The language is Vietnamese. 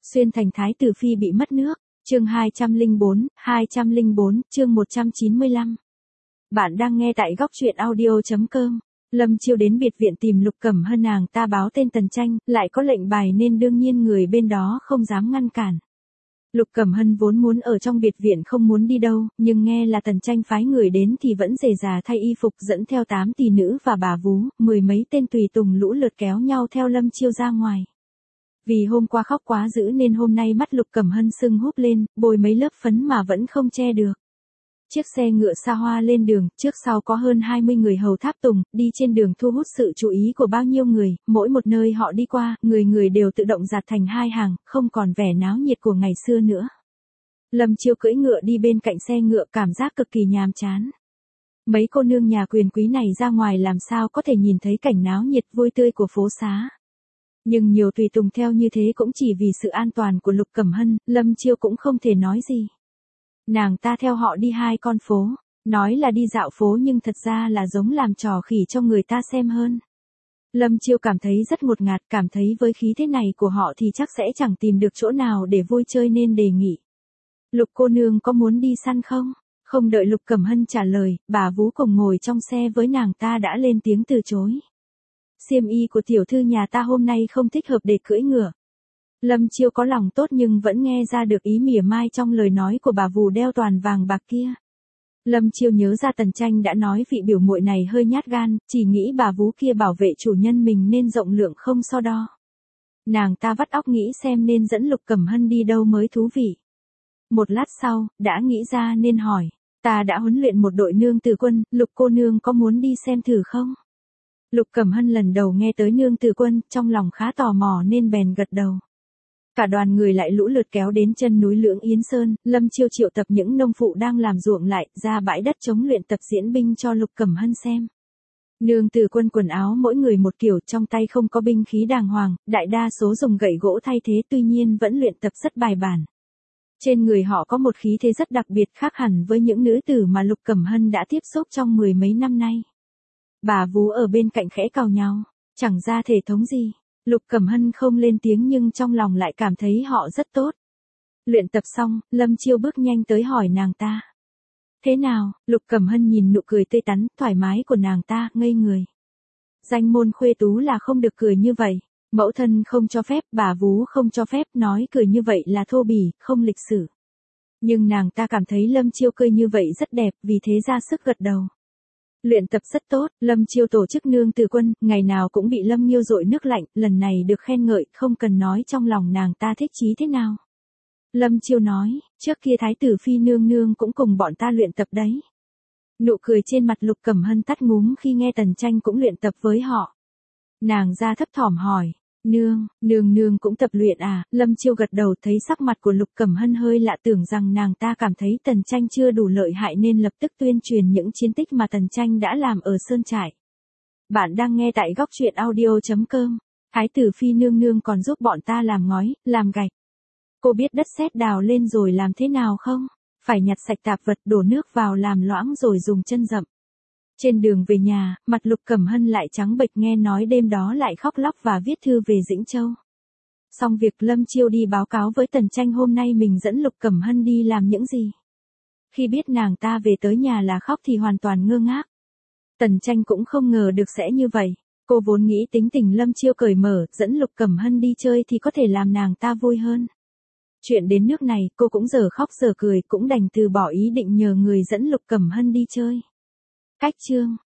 Xuyên thành thái tử phi bị mất nước. Chương 204, chương 195. Bạn đang nghe tại góc truyện audio.com. Lâm Chiêu đến biệt viện tìm Lục Cẩm Hân, nàng ta báo tên Tần Tranh, lại có lệnh bài nên đương nhiên người bên đó không dám ngăn cản. Lục Cẩm Hân vốn muốn ở trong biệt viện không muốn đi đâu, nhưng nghe là Tần Tranh phái người đến thì vẫn rề rà thay y phục dẫn theo 8 tỷ nữ và bà vú, mười mấy tên tùy tùng lũ lượt kéo nhau theo Lâm Chiêu ra ngoài. Vì hôm qua khóc quá dữ nên hôm nay mắt Lục Cẩm Hân sưng húp lên, bôi mấy lớp phấn mà vẫn không che được. Chiếc xe ngựa xa hoa lên đường, trước sau có hơn 20 người hầu tháp tùng, đi trên đường thu hút sự chú ý của bao nhiêu người, mỗi một nơi họ đi qua, người người đều tự động dạt thành hai hàng, không còn vẻ náo nhiệt của ngày xưa nữa. Lâm Chiêu cưỡi ngựa đi bên cạnh xe ngựa, cảm giác cực kỳ nhàm chán. Mấy cô nương nhà quyền quý này ra ngoài làm sao có thể nhìn thấy cảnh náo nhiệt vui tươi của phố xá. Nhưng nhiều tùy tùng theo như thế cũng chỉ vì sự an toàn của Lục Cẩm Hân, Lâm Chiêu cũng không thể nói gì. Nàng ta theo họ đi 2 con phố, nói là đi dạo phố nhưng thật ra là giống làm trò khỉ cho người ta xem hơn. Lâm Chiêu cảm thấy rất ngột ngạt, cảm thấy với khí thế này của họ thì chắc sẽ chẳng tìm được chỗ nào để vui chơi nên đề nghị. Lục cô nương có muốn đi săn không? Không đợi Lục Cẩm Hân trả lời, bà vú cùng ngồi trong xe với nàng ta đã lên tiếng từ chối. Xiêm y của tiểu thư nhà ta hôm nay không thích hợp để cưỡi ngựa. Lâm Chiêu có lòng tốt nhưng vẫn nghe ra được ý mỉa mai trong lời nói của bà vù đeo toàn vàng bạc kia. Lâm Chiêu nhớ ra Tần Tranh đã nói vị biểu muội này hơi nhát gan, chỉ nghĩ bà vú kia bảo vệ chủ nhân mình nên rộng lượng không so đo. Nàng ta vắt óc nghĩ xem nên dẫn Lục Cẩm Hân đi đâu mới thú vị. Một lát sau, đã nghĩ ra nên hỏi, ta đã huấn luyện một đội nương tử quân, Lục cô nương có muốn đi xem thử không? Lục Cẩm Hân lần đầu nghe tới nương tử quân, trong lòng khá tò mò nên bèn gật đầu. Cả đoàn người lại lũ lượt kéo đến chân núi Lưỡng Yến Sơn, Lâm Chiêu triệu tập những nông phụ đang làm ruộng lại, ra bãi đất trống luyện tập diễn binh cho Lục Cẩm Hân xem. Nương tử quân quần áo mỗi người một kiểu, trong tay không có binh khí đàng hoàng, đại đa số dùng gậy gỗ thay thế, tuy nhiên vẫn luyện tập rất bài bản. Trên người họ có một khí thế rất đặc biệt, khác hẳn với những nữ tử mà Lục Cẩm Hân đã tiếp xúc trong mười mấy năm nay. Bà vú ở bên cạnh khẽ cào nhau, chẳng ra thể thống gì. Lục Cẩm Hân không lên tiếng nhưng trong lòng lại cảm thấy họ rất tốt. Luyện tập xong, Lâm Chiêu bước nhanh tới hỏi nàng ta. Thế nào? Lục Cẩm Hân nhìn nụ cười tươi tắn, thoải mái của nàng ta, ngây người. Danh môn khuê tú là không được cười như vậy. Mẫu thân không cho phép, bà vú không cho phép, nói cười như vậy là thô bỉ, không lịch sự. Nhưng nàng ta cảm thấy Lâm Chiêu cười như vậy rất đẹp, vì thế ra sức gật đầu. Luyện tập rất tốt, Lâm Chiêu tổ chức nương tử quân, ngày nào cũng bị Lâm Nghiêu dội nước lạnh, lần này được khen ngợi, không cần nói trong lòng nàng ta thích chí thế nào. Lâm Chiêu nói, trước kia thái tử phi nương nương cũng cùng bọn ta luyện tập đấy. Nụ cười trên mặt Lục Cẩm Hân tắt ngúm khi nghe Tần Tranh cũng luyện tập với họ. Nàng ra thấp thỏm hỏi, nương cũng tập luyện à? Lâm Chiêu gật đầu, thấy sắc mặt của Lục Cẩm Hân hơi lạ, tưởng rằng nàng ta cảm thấy Tần Tranh chưa đủ lợi hại nên lập tức tuyên truyền những chiến tích mà Tần Tranh đã làm ở Sơn Trại. Bạn đang nghe tại góc truyện audio.com. Thái tử phi nương nương còn giúp bọn ta làm ngói, làm gạch. Cô biết đất sét đào lên rồi làm thế nào không? Phải nhặt sạch tạp vật, đổ nước vào làm loãng rồi dùng chân dậm. Trên đường về nhà, mặt Lục Cẩm Hân lại trắng bệch, nghe nói đêm đó lại khóc lóc và viết thư về Dĩnh Châu. Xong việc, Lâm Chiêu đi báo cáo với Tần Tranh hôm nay mình dẫn Lục Cẩm Hân đi làm những gì. Khi biết nàng ta về tới nhà là khóc thì hoàn toàn ngơ ngác. Tần Tranh cũng không ngờ được sẽ như vậy. Cô vốn nghĩ tính tình Lâm Chiêu cởi mở, dẫn Lục Cẩm Hân đi chơi thì có thể làm nàng ta vui hơn. Chuyện đến nước này, cô cũng giờ khóc giờ cười, cũng đành từ bỏ ý định nhờ người dẫn Lục Cẩm Hân đi chơi. Cách chương